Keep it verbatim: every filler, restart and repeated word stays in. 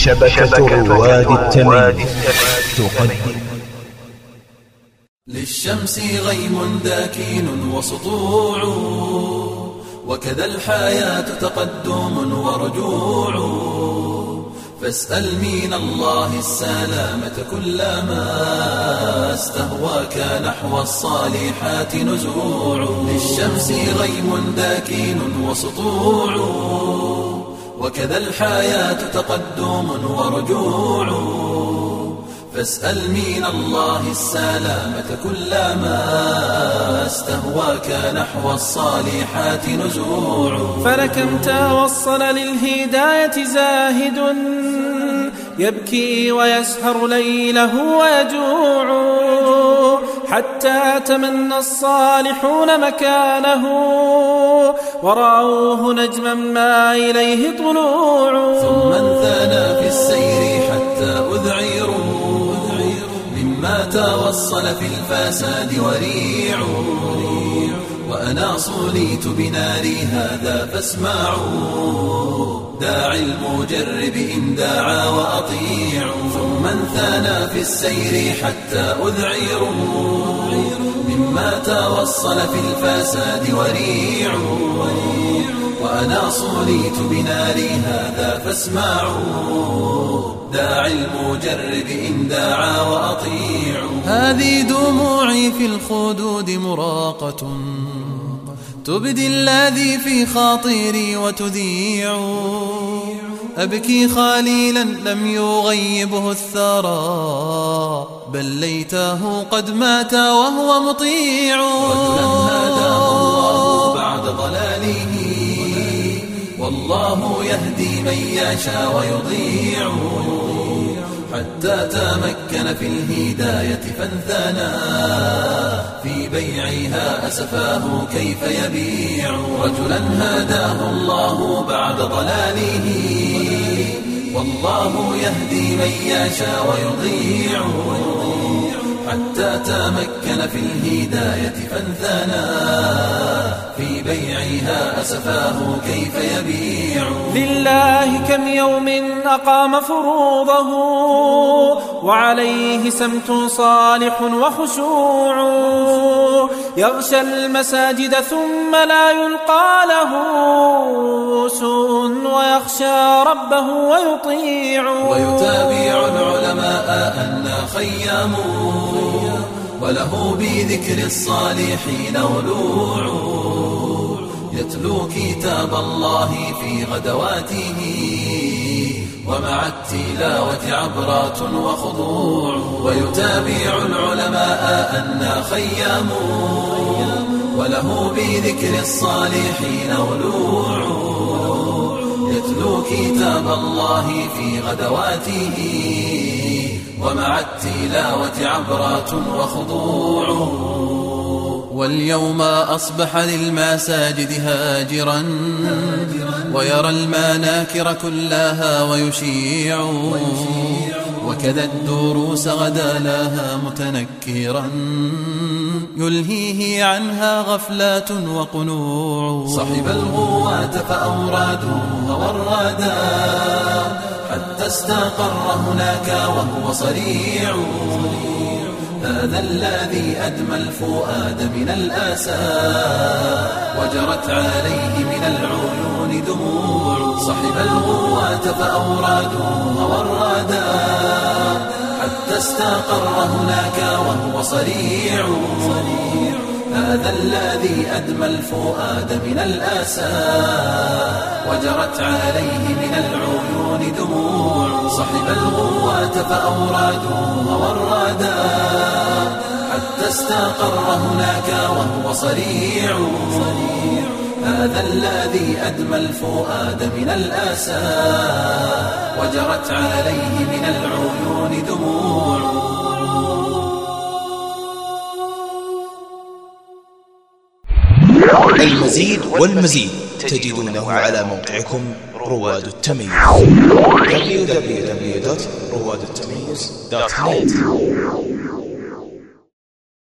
شبكة رواد التمييز تقدم. للشمس غيم داكين وسطوع، وكذا الحياة تقدم ورجوع، فاسأل من الله السلامة كلما استهواك نحو الصالحات نزوع. للشمس غيم داكين وسطوع، وكذا الحياة تقدم ورجوع، فاسأل من الله السلامة كلما استهواك نحو الصالحات نزوع. فلكم توصل للهداية زاهد يبكي ويسهر ليله ويجوع، حتى تمنى الصالحون مكانه ورأوه نجما ما إليه طلوع. ثم انثنى في السير حتى أذعروا مما توصل في الفساد وريع، وأنا صليت بناري هذا فاسمعوا، داعي المجرب إن دعا وأطيع. ثم انثنى في السير حتى أذعروا مما توصل في الفساد وريع، وأنا صليت بناري هذا فاسمعوا، داعي المجرب إن دعا وأطيع. هذه دموعي في الخدود مراقة، تبدي الذي في خاطري وتذيع، أبكي خليلا لم يغيبه الثرى، بل ليته قد مات وهو مطيع. رجلا هداه الله بعد ضلاله، والله يهدي من يشاء ويضيع، حتى تمكن في الهداية فانثنى، في بيعها أسفاه كيف يبيع. رجلا هداه الله بعد ضلاله، والله يهدي من يشاء ويضيع، حتى تمكن في الهداية فانثنى، في بيعها أسفاه كيف يبيع. لله كم يوم أقام فروضه، وعليه سمت صالح وخشوع، يغشى المساجد ثم لا يلقى له سوء، ويخشى ربه ويطيع. ويتابع العلماء أن خيام، وله بذكر الصالحين ولوع، يتلو كتاب الله في غدواته، ومع التلاوة عبرات وخضوع. ويتابع العلماء أن خيام، وله بذكر الصالحين ولوع، يتلو كتاب الله في غدواته، ومع التلاوة عبرات وخضوع. واليوم أصبح للمساجد هاجرا، ويرى المناكر كلها ويشيع، وكذا الدروس غدا لها متنكرا، يلهيه عنها غفلات وقنوع. صحب الغواة فأورادوها والرادا، حتى استقر هناك وهو صريع، هذا الذي أدمى الفؤاد من الآسى، وجرت عليه من العيون دموع. صحب الغواة فأورادوها والرادا، حتى استقر هناك وهو صريع، هذا الذي أدمى الفؤاد من الآسى، وجرت عليه من العيون دموع. صحب الغواة فأورادوها والرادا، حتى استقر هناك وهو صريع، هذا الذي أدمى الفؤاد من الآسى، وجرت عليه من العيون دموع. المزيد والمزيد تجدونه على موقعكم رواد التميز دبليو دبليو دبليو دوت رواد التميز دوت نت.